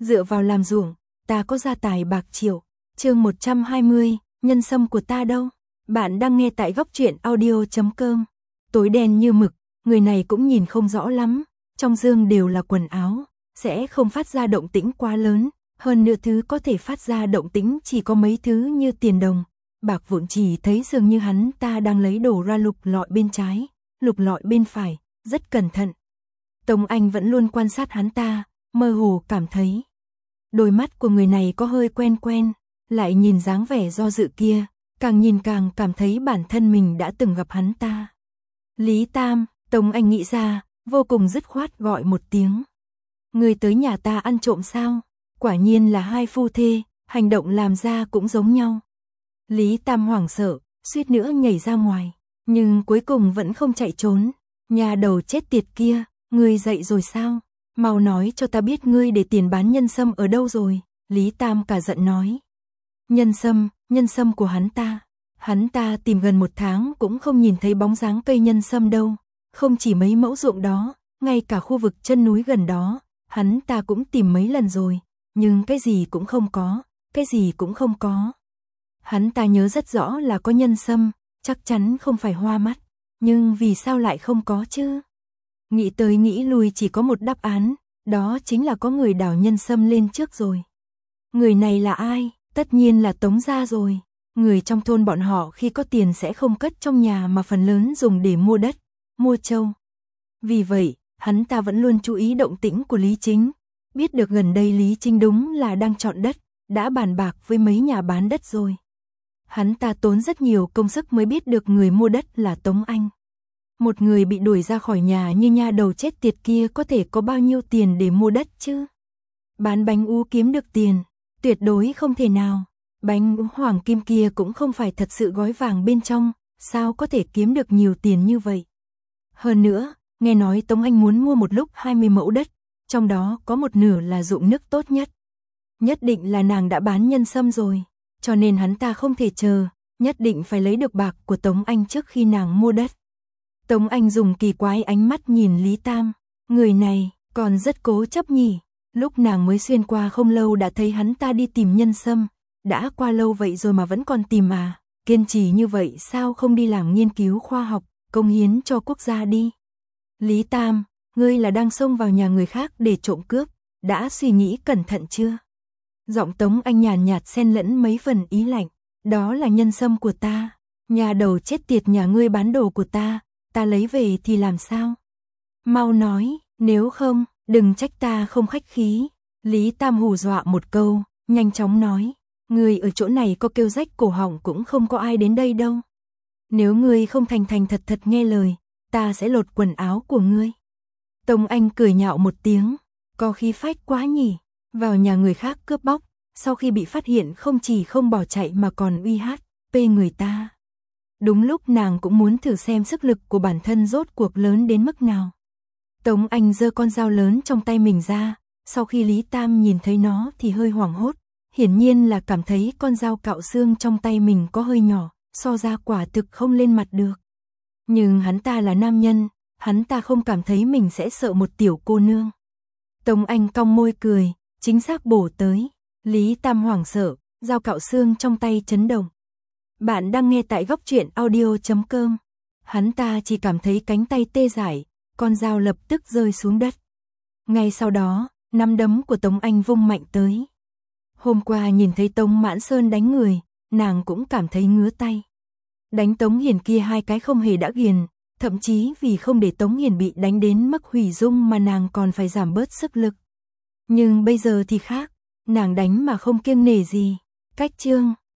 dựa vào làm ruộng, ta có gia tài bạc triệu. Chương 120, nhân sâm của ta đâu? Bạn đang nghe tại góc truyện audio.com. Tối đen như mực, người này cũng nhìn không rõ lắm, trong dương đều là quần áo, sẽ không phát ra động tĩnh quá lớn, hơn nữa thứ có thể phát ra động tĩnh chỉ có mấy thứ như tiền đồng, bạc vụn, chỉ thấy dường như hắn ta đang lấy đồ ra lục lọi bên trái, lục lọi bên phải, rất cẩn thận. Tống Anh vẫn luôn quan sát hắn ta, mơ hồ cảm thấy đôi mắt của người này có hơi quen quen, lại nhìn dáng vẻ do dự kia, càng nhìn càng cảm thấy bản thân mình đã từng gặp hắn ta. Lý Tam, Tống Anh nghĩ ra, vô cùng dứt khoát gọi một tiếng. Người tới nhà ta ăn trộm sao? Quả nhiên là hai phu thê, hành động làm ra cũng giống nhau. Lý Tam hoảng sợ, suýt nữa nhảy ra ngoài, nhưng cuối cùng vẫn không chạy trốn. Nhà đầu chết tiệt kia, ngươi dậy rồi sao? Mau nói cho ta biết ngươi để tiền bán nhân sâm ở đâu rồi? Lý Tam cả giận nói. Nhân sâm của hắn ta tìm gần 1 tháng cũng không nhìn thấy bóng dáng cây nhân sâm đâu. Không chỉ mấy mẫu ruộng đó, ngay cả khu vực chân núi gần đó, hắn ta cũng tìm mấy lần rồi, nhưng cái gì cũng không có. Hắn ta nhớ rất rõ là có nhân sâm, chắc chắn không phải hoa mắt, nhưng vì sao lại không có chứ? Nghĩ tới nghĩ lui chỉ có một đáp án, đó chính là có người đào nhân sâm lên trước rồi. Người này là ai? Tất nhiên là Tống gia rồi. Người trong thôn bọn họ khi có tiền sẽ không cất trong nhà mà phần lớn dùng để mua đất, mua trâu. Vì vậy, hắn ta vẫn luôn chú ý động tĩnh của Lý Chính. Biết được gần đây Lý Chính đúng là đang chọn đất, đã bàn bạc với mấy nhà bán đất rồi. Hắn ta tốn rất nhiều công sức mới biết được người mua đất là Tống Anh. Một người bị đuổi ra khỏi nhà như nha đầu chết tiệt kia có thể có bao nhiêu tiền để mua đất chứ? Bán bánh ú kiếm được tiền, tuyệt đối không thể nào. Bánh ú hoàng kim kia cũng không phải thật sự gói vàng bên trong, sao có thể kiếm được nhiều tiền như vậy? Hơn nữa, nghe nói Tống Anh muốn mua một lúc 20 mẫu đất, trong đó có một nửa là ruộng nước tốt nhất. Nhất định là nàng đã bán nhân sâm rồi, cho nên hắn ta không thể chờ, nhất định phải lấy được bạc của Tống Anh trước khi nàng mua đất. Tống Anh dùng kỳ quái ánh mắt nhìn Lý Tam, người này còn rất cố chấp nhỉ, lúc nàng mới xuyên qua không lâu đã thấy hắn ta đi tìm nhân sâm, đã qua lâu vậy rồi mà vẫn còn tìm à, kiên trì như vậy sao không đi làm nghiên cứu khoa học, cống hiến cho quốc gia đi. Lý Tam, ngươi là đang xông vào nhà người khác để trộm cướp, đã suy nghĩ cẩn thận chưa? Giọng Tống Anh nhàn nhạt xen lẫn mấy phần ý lạnh, đó là nhân sâm của ta, nhà đầu chết tiệt nhà ngươi bán đồ của ta lấy về thì làm sao? Mau nói, nếu không, đừng trách ta không khách khí. Lý Tam hù dọa một câu, nhanh chóng nói, ngươi ở chỗ này có kêu rách cổ họng cũng không có ai đến đây đâu. Nếu ngươi không thành thật nghe lời, ta sẽ lột quần áo của ngươi. Tống Anh cười nhạo một tiếng, có khí phách quá nhỉ, vào nhà người khác cướp bóc, sau khi bị phát hiện không chỉ không bỏ chạy mà còn uy hát, pê người ta. Đúng lúc nàng cũng muốn thử xem sức lực của bản thân rốt cuộc lớn đến mức nào. Tống Anh giơ con dao lớn trong tay mình ra, sau khi Lý Tam nhìn thấy nó thì hơi hoảng hốt, hiển nhiên là cảm thấy con dao cạo xương trong tay mình có hơi nhỏ, so ra quả thực không lên mặt được. Nhưng hắn ta là nam nhân, hắn ta không cảm thấy mình sẽ sợ một tiểu cô nương. Tống Anh cong môi cười, chính xác bổ tới. Lý Tam hoảng sợ, dao cạo xương trong tay chấn động. Bạn đang nghe tại góc truyện audio.com. Hắn ta chỉ cảm thấy cánh tay tê dại, con dao lập tức rơi xuống đất. Ngay sau đó, nắm đấm của Tống Anh vung mạnh tới. Hôm qua nhìn thấy Tống Mãn Sơn đánh người, nàng cũng cảm thấy ngứa tay. Đánh Tống Hiền kia 2 cái không hề đã ghiền, thậm chí vì không để Tống Hiền bị đánh đến mức hủy dung mà nàng còn phải giảm bớt sức lực. Nhưng bây giờ thì khác, nàng đánh mà không kiêng nể gì. Cách chương